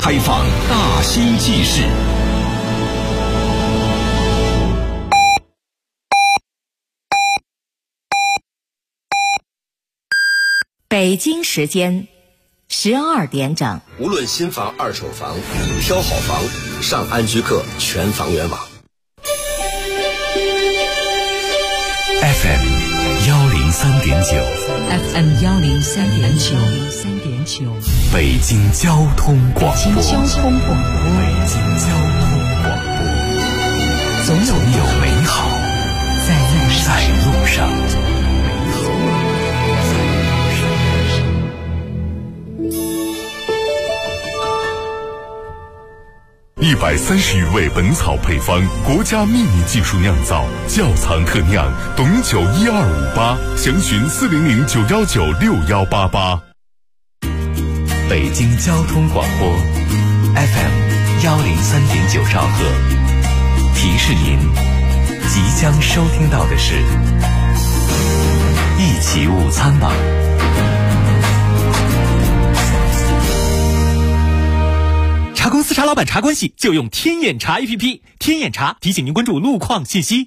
开放大兴纪事。 北京时间12点整。 无论新房、二手房，挑好房，上安居客全房源网。 FM 103.9 FM 103.9 北京交通广播。 北京交通广播，总有美好在路上。 130余味本草配方，国家秘密技术酿造，窖藏特酿，董酒12588，详询40091961188。 北京交通广播 FM 103.9兆赫，提示您即将收听到的是一起午餐吧。 茶公司茶老板茶关系就用天眼查 APP， 天眼查提醒您关注路况信息。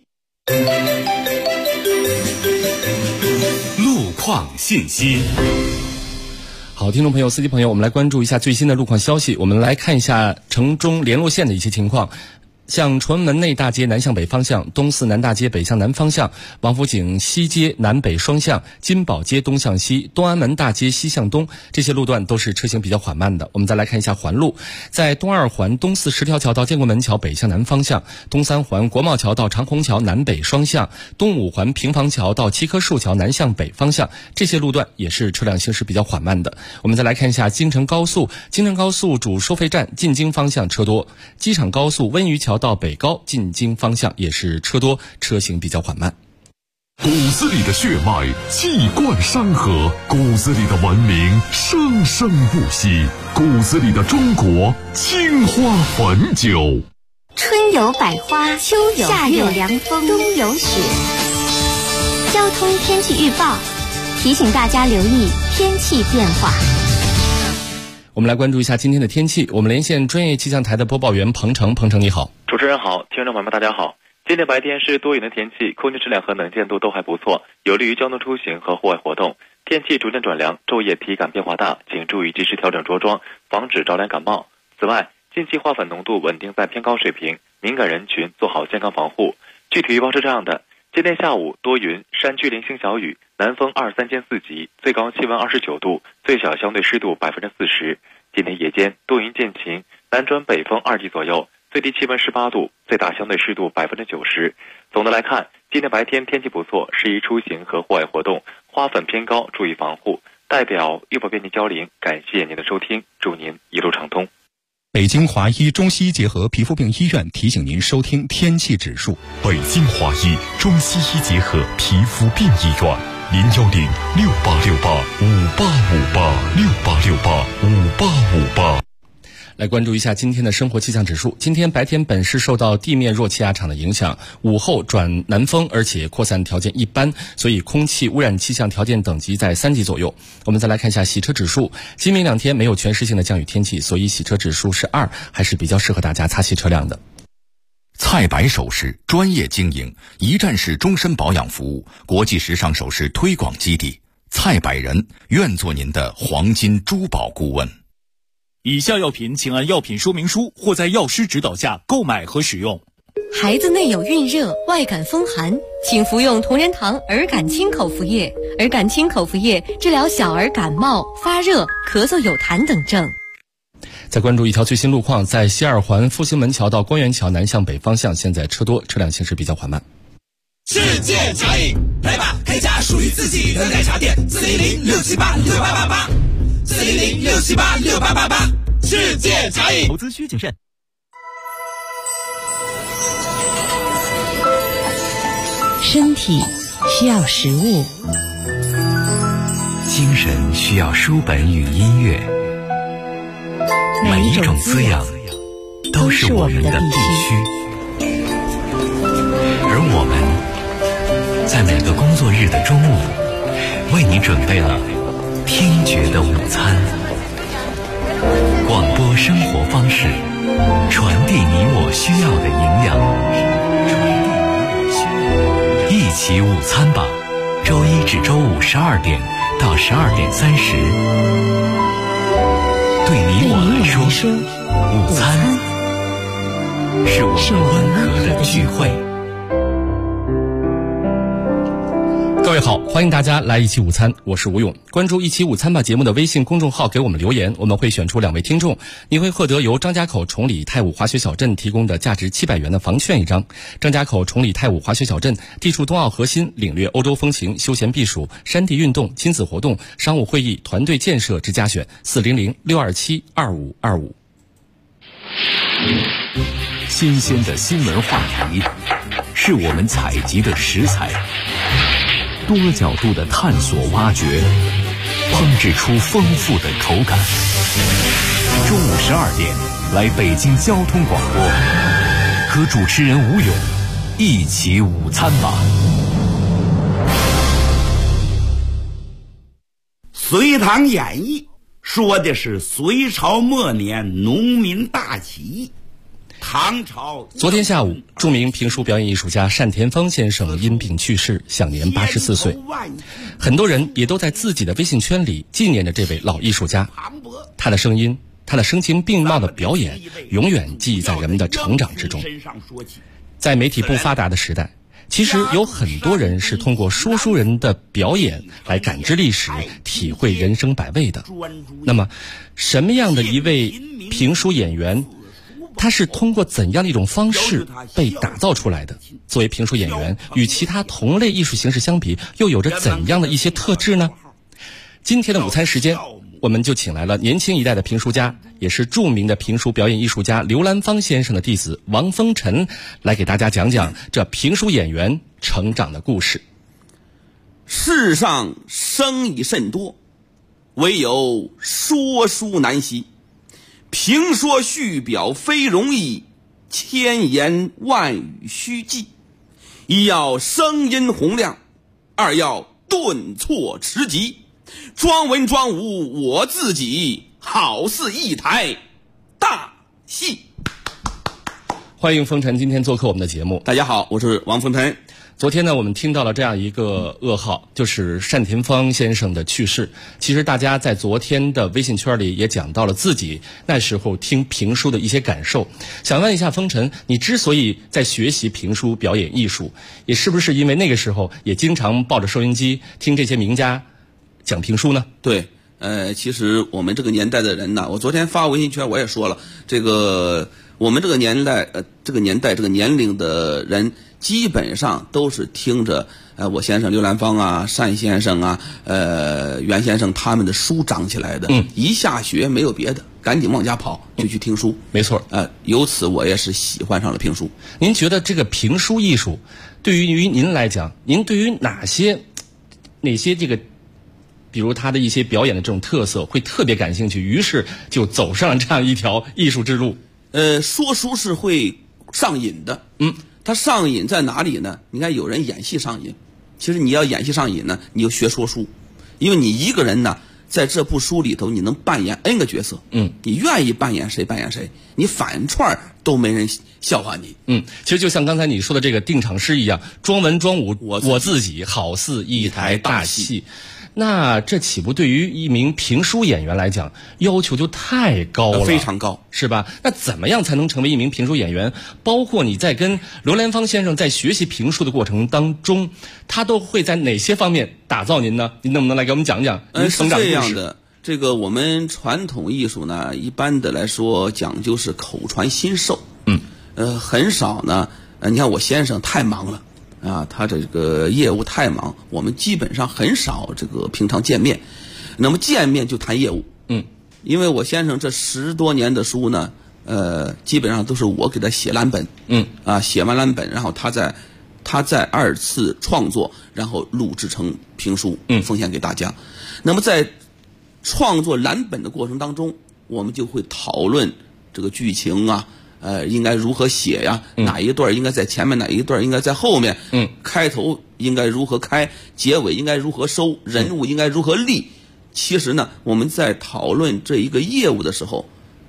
路况信息。 好，听众朋友、司机朋友，我们来关注一下最新的路况消息。我们来看一下城中联络线的一些情况。像崇文门内大街南向北方向、东四南大街北向南方向、王府井西街南北双向、金宝街东向西、东安门大街西向东，这些路段都是车行比较缓慢的。我们再来看一下环路，在东二环东四十条桥到建国门桥北向南方向、东三环国贸桥到长虹桥南北双向、东五环平房桥到七棵树桥南向北方向，这些路段也是车辆行驶比较缓慢的。我们再来看一下京承高速主收费站进京方向车多，机场高速温榆桥到北高进京方向也是车多，车行比较缓慢。 骨子里的血脉气贯山河，骨子里的文明生生不息，骨子里的中国青花汾酒。 春有百花，秋有夏有凉风，冬有雪。交通天气预报提醒大家留意天气变化。 我们来关注一下今天的天气。我们连线专业气象台的播报员彭程，你好。 主持人好，听众朋友们大家好。今天白天是多云的天气，空气质量和能见度都还不错，有利于交通出行和户外活动。天气逐渐转凉，昼夜体感变化大，请注意及时调整着装，防止着凉感冒。此外，近期花粉浓度稳定在偏高水平，敏感人群做好健康防护。具体预报是这样的：今天下午多云，山区零星小雨，南风23兼4级，最高气温29度，最小相对湿度40%。今天夜间多云见晴，南转北风2级左右，最低气温18度，最大相对湿度90%。总的来看，今天白天天气不错，适宜出行和户外活动，花粉偏高，注意防护。代表预报编辑焦玲，感谢您的收听，祝您一路畅通。 北京华医中西医结合皮肤病医院提醒您收听天气指数。 北京华医中西医结合皮肤病医院，010-6868-5858，6868-5858。 来关注一下今天的生活气象指数。今天白天本市受到地面弱气压场的影响，午后转南风，而且扩散条件一般，所以空气污染气象条件等级在3级左右。我们再来看一下洗车指数。今明2天没有全市性的降雨天气，所以洗车指数是2，还是比较适合大家擦洗车辆的。 蔡白首饰专业经营，一站式终身保养服务，国际时尚首饰推广基地。蔡百人愿做您的黄金珠宝顾问。 以下药品请按药品说明书或在药师指导下购买和使用。 孩子内有孕热、外感风寒，请服用同仁堂儿感清口服液。儿感清口服液治疗小儿感冒、发热、咳嗽有痰等症。 再关注一条最新路况，在西二环复兴门桥到官园桥南向北方向，现在车多，车辆行驶比较缓慢。 世界茶饮，来吧，开家属于自己的奶茶店，400-678-6888。400-678-6888，世界茶饮。 投资需谨慎。 身体需要食物， 精神需要书本与音乐，每一种滋养都是我们的必须。而我们在每个工作日的中午，为你准备了听觉的午餐。 广播生活方式，传递你我需要的营养。一起午餐吧，周一至周五12点到12点30。对你我来说，午餐是我们温和的聚会。 各位好，欢迎大家来一起午餐，我是吴勇。关注一起午餐吧节目的微信公众号，给我们留言，我们会选出2位听众，你会获得由张家口崇礼太武滑雪小镇提供的价值700元的房券1张。张家口崇礼太武滑雪小镇地处冬奥核心，领略欧洲风情、休闲避暑、山地运动、亲子活动、商务会议、团队建设之佳选。400-627-2525。 新鲜的新闻话题是我们采集的食材，多角度的探索挖掘，烹制出丰富的口感。中午12点，来北京交通广播，和主持人吴勇一起午餐吧。 隋唐演义说的是隋朝末年农民大起义。唐朝昨天下午，著名评书表演艺术家单田芳先生因病去世，享年84岁。很多人也都在自己的微信圈里纪念着这位老艺术家。他的声音，他的声情并茂的表演，永远记忆在人们的成长之中。在媒体不发达的时代，其实有很多人是通过说书人的表演来感知历史，体会人生百味的。那么，什么样的一位评书演员，他是通过怎样的一种方式被打造出来的？作为评书演员，与其他同类艺术形式相比，又有着怎样的一些特质呢？今天的午餐时间，我们就请来了年轻一代的评书家，也是著名的评书表演艺术家刘兰芳先生的弟子王风尘，来给大家讲讲这评书演员成长的故事。 世上生意甚多，唯有说书难习。评说续表非容易，千言万语须记。一要声音洪亮，二要顿挫迟急。装文装武我自己，好似一台大戏。 欢迎风尘今天做客我们的节目。 大家好，我是王风尘。 昨天呢，我们听到了这样一个噩耗，就是单田芳先生的去世。其实大家在昨天的微信圈里也讲到了自己那时候听评书的一些感受。想问一下风尘，你之所以在学习评书表演艺术，也是不是因为那个时候也经常抱着收音机听这些名家讲评书呢？ 对，其实我们这个年代的人呢，我昨天发微信圈我也说了，这个我们这个年代，这个年龄的人，基本上都是听着我先生刘兰芳啊、单先生啊、袁先生他们的书长起来的。一下学没有别的，赶紧往家跑，就去听书。 没错， 由此我也是喜欢上了评书。 您觉得这个评书艺术对于您来讲，您对于哪些这个，比如他的一些表演的这种特色会特别感兴趣，于是就走上了这样一条艺术之路？ 说书是会上瘾的。他上瘾在哪里呢？你看有人演戏上瘾，其实你要演戏上瘾呢，你就学说书，因为你一个人呢，在这部书里头你能扮演 N 个角色。你愿意扮演谁扮演谁，你反串都没人笑话你。 其实就像刚才你说的这个定场诗一样，装文装武我自己，好似一台大戏。那这岂不对于一名评书演员来讲要求就太高了？ 非常高， 是吧？那怎么样才能成为一名评书演员？包括你在跟刘兰芳先生在学习评书的过程当中，他都会在哪些方面打造您呢？您能不能来给我们讲讲您成长的故事？ 是这样的，这个我们传统艺术呢，一般的来说讲究是口传心授。很少呢，你看我先生太忙了。他这个业务太忙，我们基本上很少这个平常见面。那么见面就谈业务。因为我先生这10多年的书呢，基本上都是我给他写蓝本。写完蓝本，然后他再2次创作，然后录制成评书，奉献给大家。那么在创作蓝本的过程当中，我们就会讨论这个剧情啊。应该如何写呀？哪一段应该在前面，哪一段应该在后面？开头应该如何开，结尾应该如何收，人物应该如何立。其实呢，我们在讨论这一个业务的时候，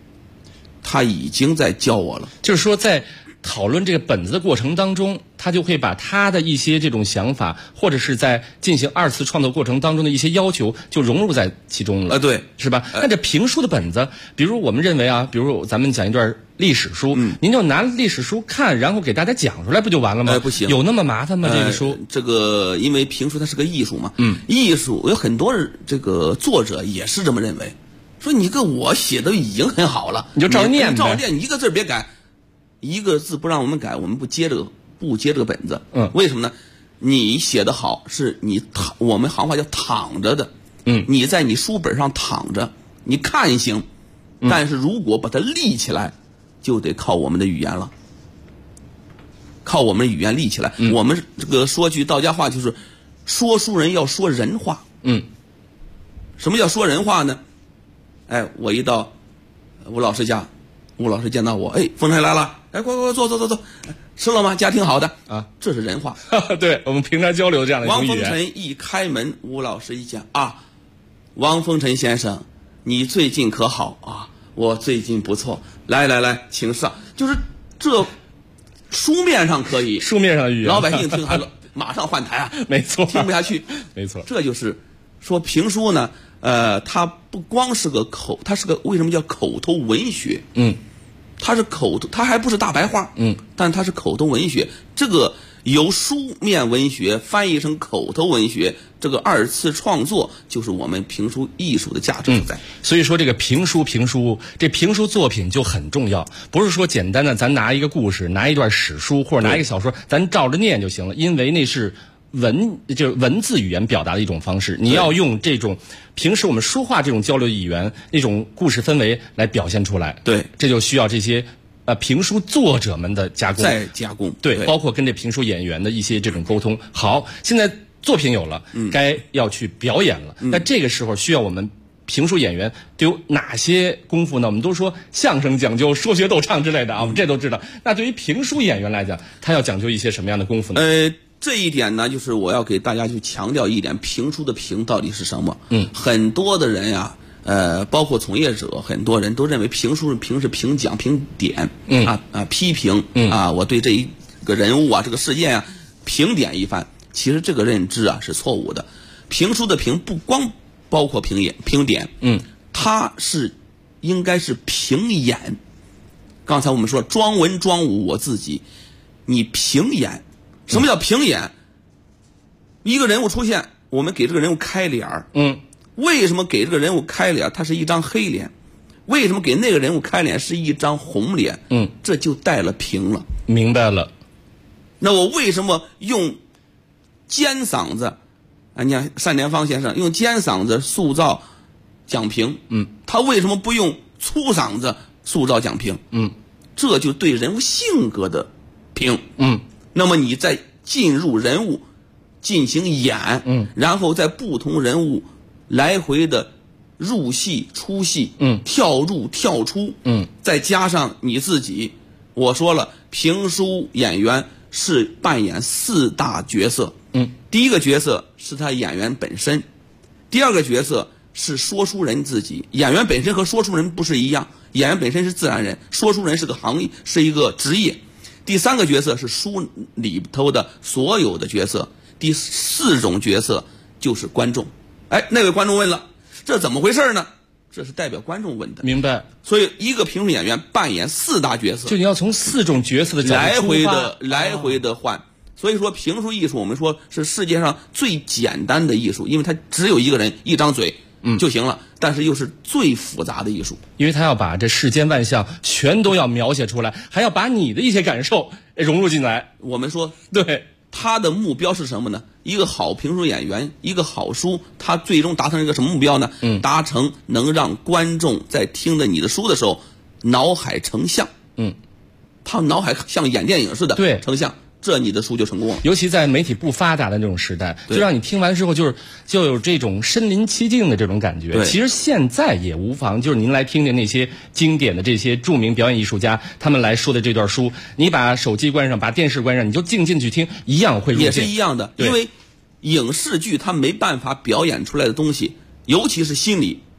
他已经在教我了。 就是说在讨论这个本子的过程当中，他就会把他的一些这种想法，或者是在进行二次创作过程当中的一些要求，就融入在其中了。 对， 是吧？那这评书的本子，比如我们认为啊，比如咱们讲一段历史书，您就拿历史书看，然后给大家讲出来，不就完了吗？ 不行， 有那么麻烦吗？这个书， 这个因为评书它是个艺术嘛，艺术有很多这个作者也是这么认为，说你我写的已经很好了， 你就照着念呗， 照着念，你一个字别改。一个字不让我们改，我们不接这个本子。为什么呢？你写的好，是我们行话叫躺着的。你在你书本上躺着，你看行，但是如果把它立起来，就得靠我们的语言了。靠我们的语言立起来。我们这个说句道家话，就是说书人要说人话。什么叫说人话呢？我一到吴老师家，吴老师见到我，风尘来了，快坐，吃了吗？家挺好的啊，这是人话。 对，我们平常交流这样的一种语言。 王风尘一开门，吴老师一见啊，王风尘先生，你最近可好啊？我最近不错，来，请上。就是这书面上可以， 书面上语言， 老百姓听还马上换台啊， 没错， 听不下去， 没错。 这就是说评书呢，它不光是个它是个为什么叫口头文学？它是它还不是大白话，但它是口头文学。这个由书面文学翻译成口头文学，这个二次创作就是我们评书艺术的价值所在。 所以说这个评书，这评书作品就很重要，不是说简单的咱拿一个故事，拿一段史书或者拿一个小说，咱照着念就行了，因为那是就是文字语言表达的一种方式，你要用这种平时我们说话这种交流语言那种故事氛围来表现出来。 对， 这就需要这些评书作者们的加工， 再加工。 对，包括跟这评书演员的一些这种沟通。好，现在作品有了，该要去表演了。那这个时候需要我们评书演员都有哪些功夫呢？我们都说相声讲究说学逗唱之类的啊，我们这都知道。那对于评书演员来讲，他要讲究一些什么样的功夫呢？ 这一点呢，就是我要给大家去强调一点，评书的评到底是什么？很多的人呀，包括从业者，很多人都认为评书是评讲评点，批评，我对这一个人物啊，这个事件啊，评点一番。其实这个认知啊是错误的。评书的评不光包括评点，它应该是评演。刚才我们说装文装武，我自己，你评演。什么叫评演？一个人物出现，我们给这个人物开脸儿。为什么给这个人物开脸？它是一张黑脸。为什么给那个人物开脸是一张红脸？这就带了评了。 明白了。 那我为什么用尖嗓子？你看单田芳先生用尖嗓子塑造蒋平，他为什么不用粗嗓子塑造蒋平？这就对人物性格的评。那么你再进入人物进行演，然后在不同人物来回的入戏出戏，跳入跳出，再加上你自己，我说了，评书演员是扮演4大角色。第一个角色是他演员本身，第二个角色是说书人自己。演员本身和说书人不是一样，演员本身是自然人，说书人是个行业，是一个职业。第3个角色是书里头的所有的角色，第4种角色就是观众。那位观众问了，这怎么回事呢？这是代表观众问的。 明白。 所以一个评书演员扮演4大角色， 就你要从4种角色的角度来回的换。所以说评书艺术我们说是世界上最简单的艺术，因为它只有一个人一张嘴就行了，但是又是最复杂的艺术， 因为他要把这世间万象全都要描写出来，还要把你的一些感受融入进来。 我们说对， 他的目标是什么呢？一个好评书演员，一个好书，他最终达成一个什么目标呢？达成能让观众在听着你的书的时候脑海成像，他脑海像演电影似的， 对， 成像，这你的书就成功了。 尤其在媒体不发达的那种时代，就让你听完之后就有这种身临其境的这种感觉。其实现在也无妨，就是您来听听那些经典的这些著名表演艺术家他们来说的这段书，你把手机关上，把电视关上，你就静进去听，一样会入境。 也是一样的，因为影视剧它没办法表演出来的东西，尤其是心理，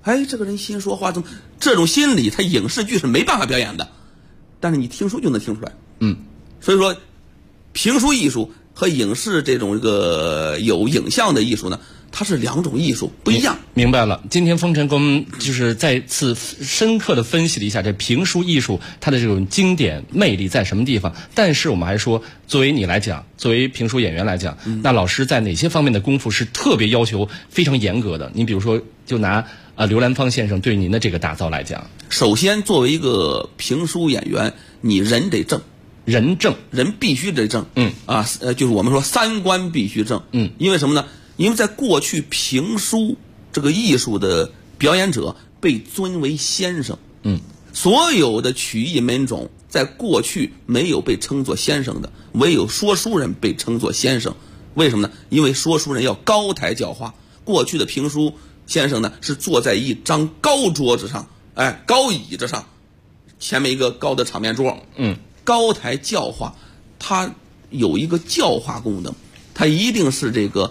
哎，这个人心说话怎么这种心理，他影视剧是没办法表演的，但是你听书就能听出来。所以说，评书艺术和影视这种有影像的艺术呢，它是两种艺术，不一样。 明白了。今天风尘给我们就是再次深刻的分析了一下这评书艺术它的这种经典魅力在什么地方。但是我们还说，作为你来讲，作为评书演员来讲，那老师在哪些方面的功夫是特别要求非常严格的？你比如说，就拿刘兰芳先生对您的这个打造来讲， 首先作为一个评书演员，你人得正。人必须得正，就是我们说三观必须正，因为什么呢？因为在过去评书这个艺术的表演者被尊为先生，所有的曲艺门种在过去没有被称作先生的，唯有说书人被称作先生。为什么呢？因为说书人要高台教化，过去的评书先生呢是坐在一张高桌子上，高椅子上，前面一个高的场面桌，高台教化，它有一个教化功能，它一定是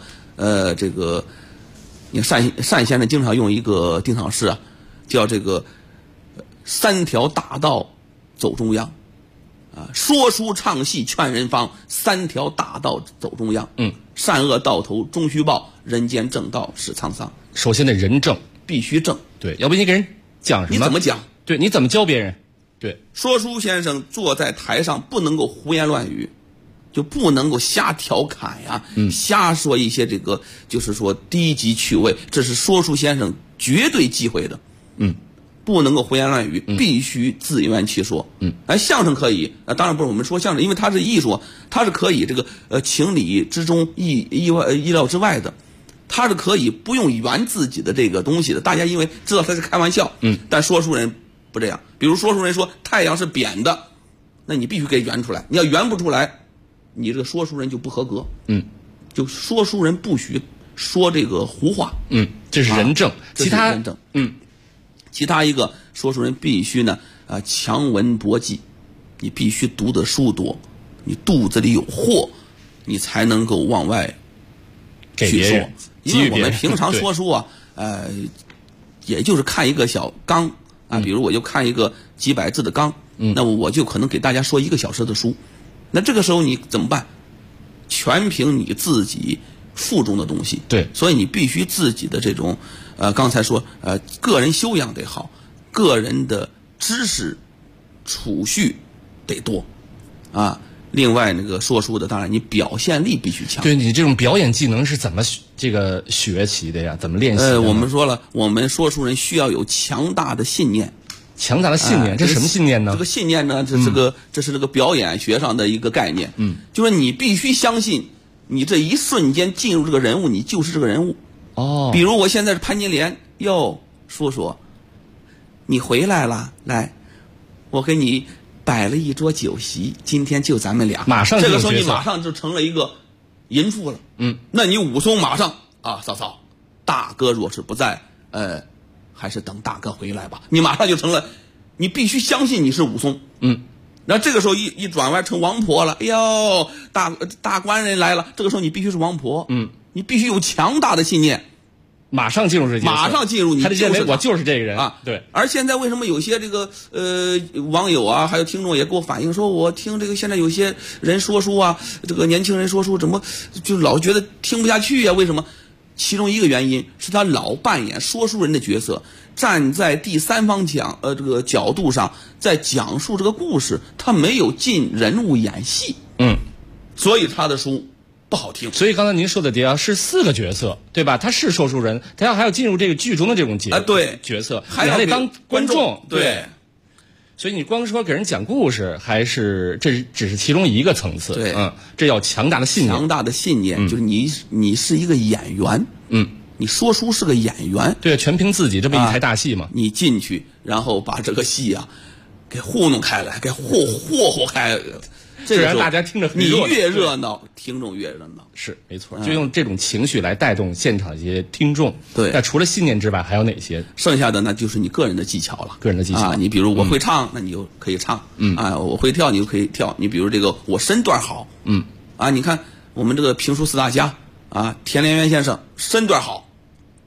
你看单先生经常用一个定场诗啊，叫三条大道走中央，说书唱戏劝人方，三条大道走中央，善恶到头终须报，人间正道是沧桑。 首先得人正， 必须正， 对，要不你给人讲什么？ 你怎么讲？ 对，你怎么教别人？对， 说书先生坐在台上不能够胡言乱语，就不能够瞎调侃呀，瞎说一些就是说低级趣味，这是说书先生绝对忌讳的。不能够胡言乱语，必须自圆其说。相声可以，当然不是我们说相声，因为它是艺术，它是可以情理之中意料之外的，它是可以不用圆自己的这个东西的。大家因为知道他是开玩笑，但说书人不这样。比如说书人说太阳是扁的，那你必须给圆出来。你要圆不出来，你这个说书人就不合格。就说书人不许说胡话。 这是人正。 其他人正。其他一个说书人必须呢强文博记，你必须读的书多，你肚子里有货，你才能够往外去说。因为我们平常说书啊，也就是看一个小纲啊，比如我就看一个几百字的纲，那我就可能给大家说1个小时的书，那这个时候你怎么办？全凭你自己腹中的东西。 对， 所以你必须自己的这种刚才说个人修养得好，个人的知识储蓄得多啊。另外说书的，当然你表现力必须强。 对，你这种表演技能是怎么学习的呀？怎么练习的？ 我们说了，我们说书人需要有强大的信念。 强大的信念，这是什么信念呢？ 这个信念呢，这是表演学上的一个概念。就是你必须相信，你这一瞬间进入这个人物，你就是这个人物。比如我现在是潘金莲，说你回来了，来，我给你摆了一桌酒席，今天就咱们俩。 马上这个时候你马上就成了一个淫妇了。那你武松马上嫂嫂，大哥若是不在，还是等大哥回来吧。你马上就成了，你必须相信你是武松。然后这个时候一转弯成王婆了。哎呦，大官人来了，这个时候你必须是王婆。你必须有强大的信念， 马上进入这角色， 马上进入你， 他就认为我就是这个人啊。 对。 而现在为什么有些网友啊，还有听众也给我反映说，我听现在有些人说书啊，年轻人说书怎么就老觉得听不下去呀？为什么？其中一个原因是他老扮演说书人的角色，站在第三方角度上在讲述这个故事，他没有进人物演戏。所以他的书不好听。 所以刚才您说的是4个角色，对吧？他是说书人，他还要进入这个剧中的这种角色， 还得当观众。 对。 所以你光说给人讲故事，这只是其中一个层次。 对， 这要强大的信念。 强大的信念，就是你是一个演员。你说书是个演员。 对，全凭自己，这不一台大戏嘛。 你进去，然后把这个戏啊给糊弄开来，给霍霍开。 这让大家听着很热闹， 你越热闹，听众越热闹。 是没错，就用这种情绪来带动现场一些听众。 对， 那除了信念之外，还有哪些？ 剩下的那就是你个人的技巧了。 个人的技巧， 你比如我会唱，那你就可以唱。我会跳，你就可以跳。你比如我身段好。你看我们这个评书4大家田连元先生身段好，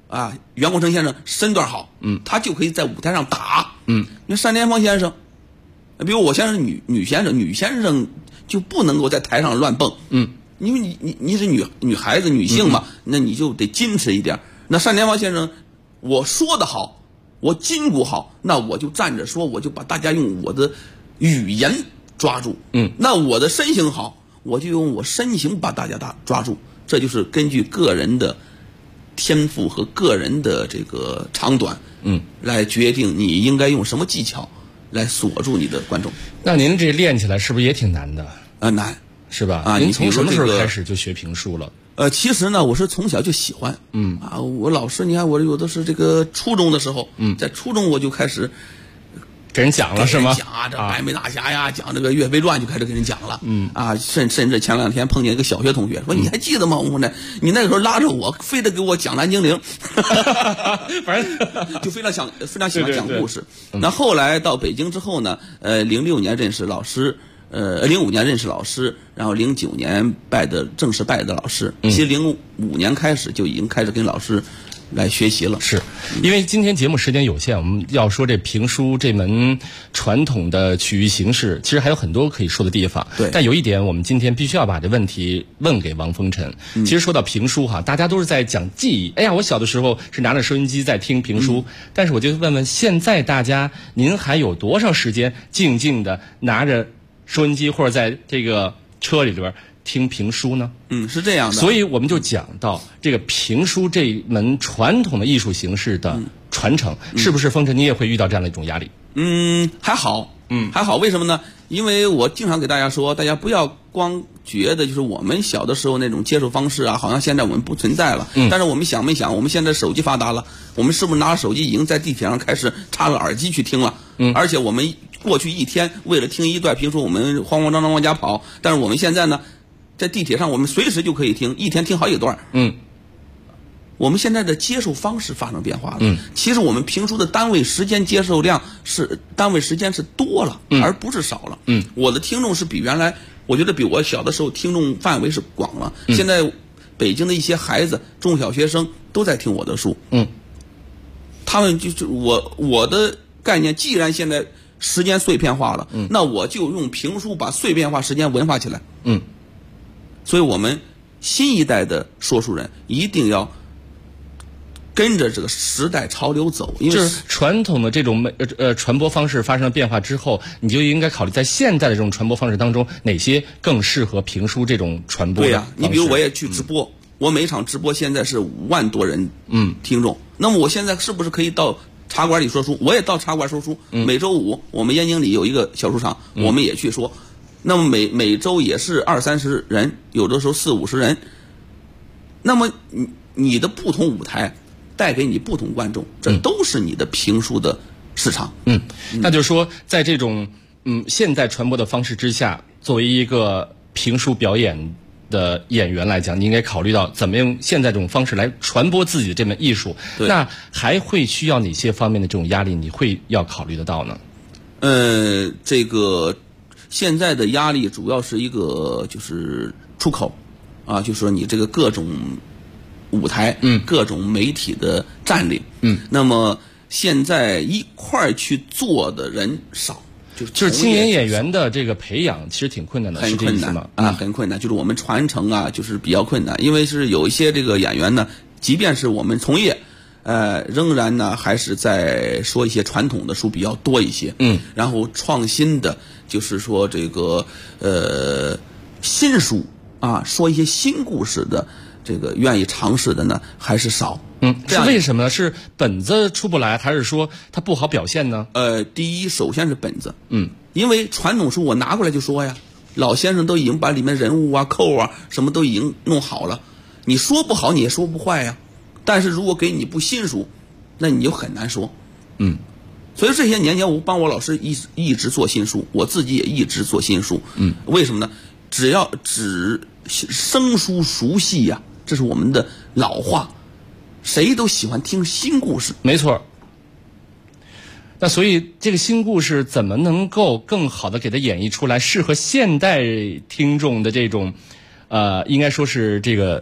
啊，袁国成先生身段好，他就可以在舞台上打，你看单田芳先生，比如我先生女先生就不能够在台上乱蹦，因为你是女孩子女性嘛，那你就得矜持一点。那单田芳先生，我说的好，我筋骨好，那我就站着说，我就把大家用我的语言抓住，那我的身形好，我就用我身形把大家抓住，这就是根据个人的天赋和个人的这个长短，来决定你应该用什么技巧来锁住你的观众。 那您这练起来是不是也挺难的？ 难， 是吧？ 啊， 您从什么时候开始就学评书了？ 其实呢，我是从小就喜欢，我老师，你看我有的是这个初中的时候，在初中我就开始给人讲了是吗？ 讲这白眉大侠呀，讲这个岳飞传就开始给人讲了，甚至前2天碰见一个小学同学说，你还记得吗？我呢，你那个时候拉着我，非得给我讲蓝精灵，反正就非常喜欢讲故事。那后来到北京之后呢，06年认识老师。05年认识老师，然后09年正式拜的老师。其实05年开始就已经开始跟老师来学习了。 是因为今天节目时间有限，我们要说这评书这门传统的曲艺形式，其实还有很多可以说的地方。 对， 但有一点，我们今天必须要把这问题问给王风尘。其实说到评书哈，大家都是在讲记忆。哎呀，我小的时候是拿着收音机在听评书，但是我就问问现在大家，您还有多少时间静静的拿着收音机或者在这个车里边听评书呢？ 是这样的。 所以我们就讲到这个评书这门传统的艺术形式的传承，是不是风尘你也会遇到这样的一种压力？ 还好，还好。为什么呢？因为我经常给大家说，大家不要光觉得就是我们小的时候那种接受方式啊，好像现在我们不存在了。但是我们想没想，我们现在手机发达了，我们是不是拿着手机已经在地铁上开始插个耳机去听了？而且我们过去一天为了听一段评书，我们慌慌张张往家跑。但是我们现在呢，在地铁上我们随时就可以听，一天听好几段。我们现在的接受方式发生变化了。其实我们评书的单位时间接受量单位时间是多了，而不是少了。我的听众是比原来，我觉得比我小的时候听众范围是广了。现在北京的一些孩子，中小学生都在听我的书。他们就是我的概念，既然现在时间碎片化了，那我就用评书把碎片化时间文化起来。所以我们新一代的说书人一定要跟着这个时代潮流走，因为就是传统的这种传播方式发生了变化之后，你就应该考虑在现在的这种传播方式当中，哪些更适合评书这种传播的方式。 对呀，你比如我也去直播，我每一场直播现在是5万多人听众，那么我现在是不是可以到茶馆里说书？我也到茶馆说书。每周5我们燕京里有一个小书场，我们也去说。那么每周也是20-30人，有的时候40-50人。那么你的不同舞台带给你不同观众，这都是你的评书的市场。 那就是说，在这种现代传播的方式之下，作为一个评书表演的演员来讲，你应该考虑到怎么用现在这种方式来传播自己的这门艺术。那还会需要哪些方面的这种压力，你会要考虑得到呢？ 这个现在的压力主要是一个就是出口啊，就是说你这个各种舞台，各种媒体的占领，那么现在一块儿去做的人少， 就是青年演员的这个培养其实挺困难的， 很困难啊，很困难。就是我们传承啊，就是比较困难，因为是有一些这个演员呢，即便是我们从业，仍然呢还是在说一些传统的书比较多一些，然后创新的，就是说这个新书啊，说一些新故事的。这个愿意尝试的呢还是少， 是为什么呢？是本子出不来，还是说它不好表现呢？ 第一，首先是本子，因为传统书我拿过来就说呀，老先生都已经把里面人物啊、扣啊什么都已经弄好了，你说不好你也说不坏呀。但是如果给你部新书，那你就很难说，所以这些年间我帮我老师一直做新书，我自己也一直做新书，为什么呢？只生疏熟悉呀。这是我们的老话，谁都喜欢听新故事。 没错。那所以这个新故事怎么能够更好的给它演绎出来，适合现代听众的这种，应该说是这个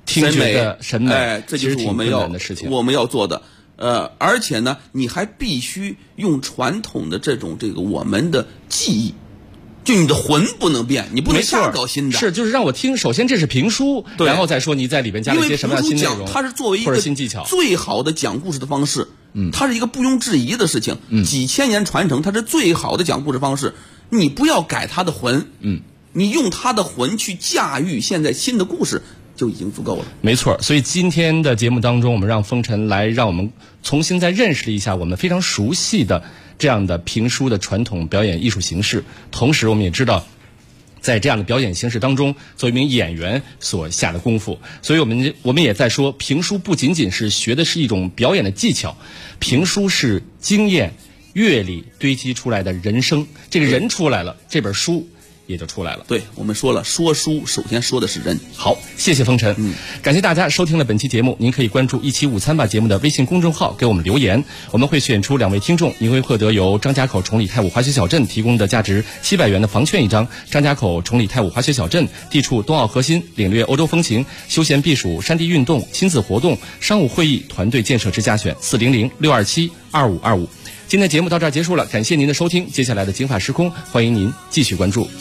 听觉的审美， 这就是我们要做的。而且呢，你还必须用传统的这个我们的技艺。就你的魂不能变，你不能瞎搞新的。 是，就是让我听。首先这是评书，然后再说你在里边加了一些什么样的新内容， 它是作为一个新技巧， 最好的讲故事的方式。它是一个不庸置疑的事情。几千年传承，它是最好的讲故事方式。你不要改它的魂，你用它的魂去驾驭现在新的故事，就已经足够了。 没错，所以今天的节目当中，我们让风尘来让我们重新再认识了一下我们非常熟悉的这样的评书的传统表演艺术形式。同时我们也知道在这样的表演形式当中，作为一名演员所下的功夫。所以我们也在说，评书不仅仅是学的是一种表演的技巧，评书是经验阅历堆积出来的人生。这个人出来了，这本书也就出来了。 对，我们说了，说书首先说的是人。 好，谢谢风尘。感谢大家收听了本期节目。您可以关注一期午餐吧节目的微信公众号，给我们留言，我们会选出2位听众，您会获得由张家口崇礼太武滑雪小镇提供的价值700元的房券1张。张家口崇礼太武滑雪小镇地处冬奥核心，领略欧洲风情，休闲避暑，山地运动，亲子活动，商务会议，团队建设之家选，400-627-2525。今天节目到这儿结束了，感谢您的收听。接下来的警法时空，欢迎您继续关注。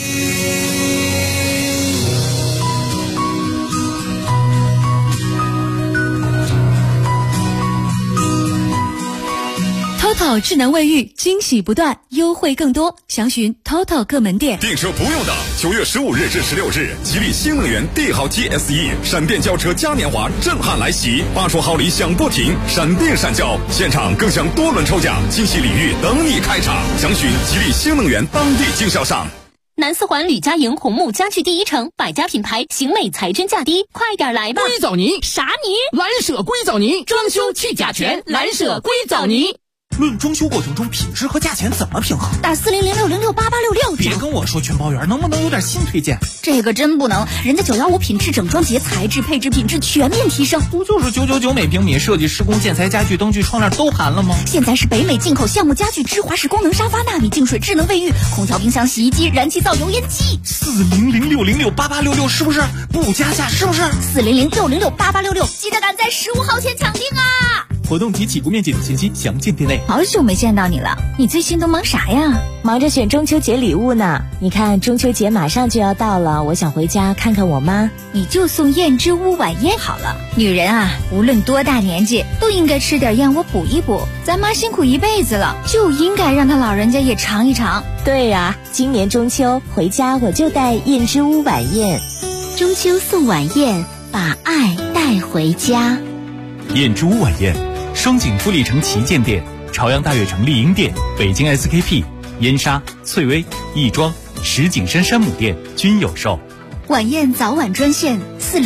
TOTO 智能卫浴，惊喜不断，优惠更多，详询 TOTO 各门店。 订车不用等，9月15日至16日，吉利新能源帝豪 GSE 闪电轿车嘉年华震撼来袭，80毫里响不停，闪电闪交，现场更享多轮抽奖，惊喜礼遇等你开场，详询吉利新能源当地经销商。 南四环吕家营红木家具第一城，百家品牌，型美材真价低，快点来吧！ 硅藻泥啥泥？ 蓝舍硅藻泥，装修去甲醛，蓝舍硅藻泥。 论装修过程中品质和价钱怎么平衡？ 打4006068866。 别跟我说全包圆，能不能有点新推荐？ 这个真不能，人家915品质整装节，材质配置品质全面提升。 不就是999每平米，设计施工建材家具灯具窗帘都含了吗？ 现在是北美进口橡木家具，芝华士功能沙发，纳米净水智能卫浴，空调冰箱洗衣机，燃气灶油烟机。 4006068866是不是？不加价是不是 ？4006068866，记得赶在15号前抢定啊！ 活动及起步面积等信息详见店内。 好久没见到你了，你最近都忙啥呀？ 忙着选中秋节礼物呢。你看中秋节马上就要到了，我想回家看看我妈。 你就送燕之屋晚宴好了。女人啊，无论多大年纪，都应该吃点燕窝补一补。咱妈辛苦一辈子了，就应该让她老人家也尝一尝。 对呀，今年中秋回家我就带燕之屋晚宴。 中秋送晚宴，把爱带回家。 燕之屋晚宴，双井富力城旗舰店、朝阳大悦城丽婴店、北京 SKP、燕莎、翠微、亦庄、石景山山姆店均有售。 晚宴早晚专线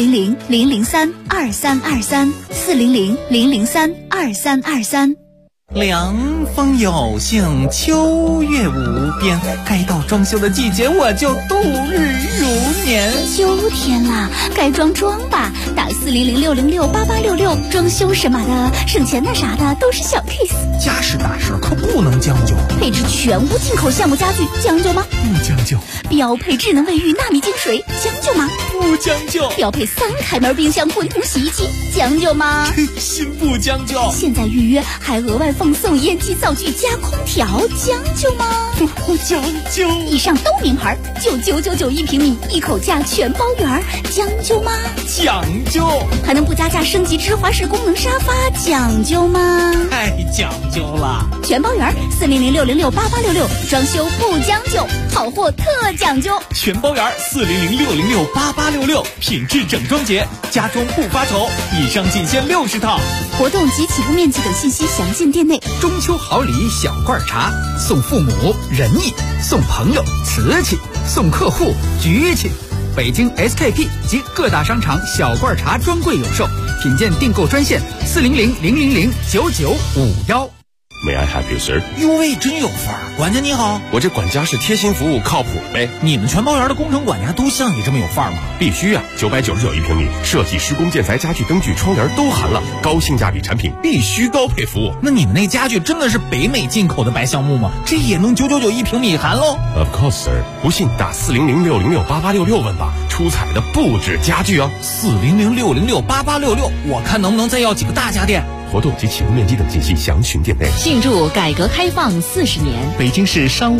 400-003-2323，400-003-2323。 凉风有幸，秋月无边，该到装修的季节，我就度日如年。 秋天了，该装吧，打4006068866，装修什么的，省钱的啥的都是小 case。 家事大事可不能将就。 配置全屋进口橡木家具，将就吗？ 不将就。 标配智能卫浴纳米净水，将就吗？ 不将就。 标配3开门冰箱滚筒洗衣机，将就吗？ 真心不将就。 现在预约还额外奉送烟机灶具加空调，将就吗？ 不将就。 以上都名牌，99991平米，一口价全包圆，将就吗？ 讲究。 还能不加价升级芝华士功能沙发，讲究吗？ 太讲究了。 全包圆，40006068866，装修不将就，好货特讲究。 全包圆，40006068866，品质整装节，家装不发愁。以上仅限60套。 活动及起步面积等信息详见店内。 中秋好礼小罐茶，送父母仁义，送朋友瓷器，送客户局气。北京 SKP 及各大商场小罐茶专柜有售，品鉴订购专线400000991。 May I help you, sir？ 哟喂，真有范儿！管家你好， 我这管家是贴心服务，靠谱呗。 你们全包园的工程管家都像你这么有范儿吗？ 必须啊！999一平米，设计、施工、建材、家具、灯具、窗帘都含了，高性价比产品必须高配服务。 那你们那家具真的是北美进口的白橡木吗？这也能999一平米含喽 ？Of course, sir。不信打400-606-8866问吧，出彩的不止家具哦。 400-606-8866，我看能不能再要几个大家电。 活动及启用面积等信息详询店内。 庆祝改革开放40年， 北京市商务